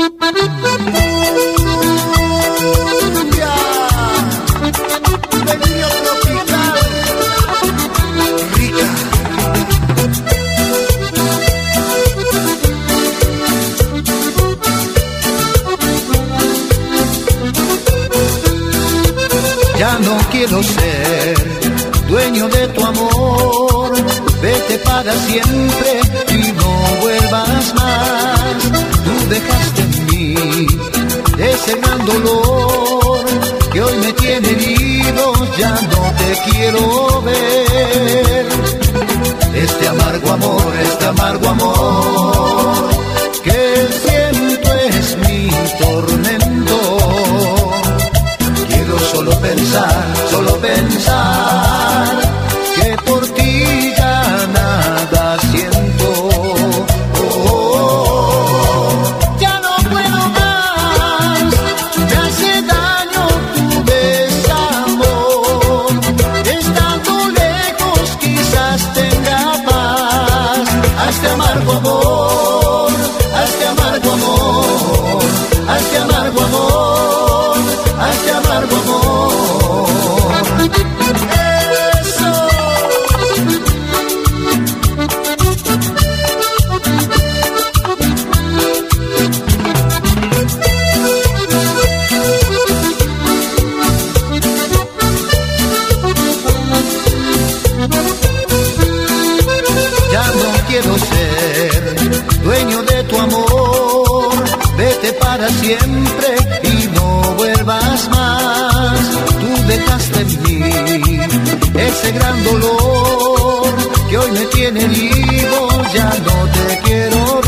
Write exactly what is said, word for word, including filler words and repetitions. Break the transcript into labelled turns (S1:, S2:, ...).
S1: Ya no quiero ser dueño de tu amor, vete para siempre y no vuelvas más. Tú dejaste en mí ese gran dolor que hoy me tiene herido, ya no te quiero ver. Este amargo amor, este amargo amor que siento es mi tormento. Quiero solo pensar, solo pensar que por ti ya nada siento. Oh, oh, oh. Ya no puedo más, me hace daño tu desamor. Estando lejos quizás tenga paz. A este amargo amor, a este amargo amor, a este amargo amor, a este amargo amor. Ya no quiero ser dueño de tu amor, vete para siempre y no vuelvas más. Tú dejaste en mí ese gran dolor que hoy me tiene herido, ya no te quiero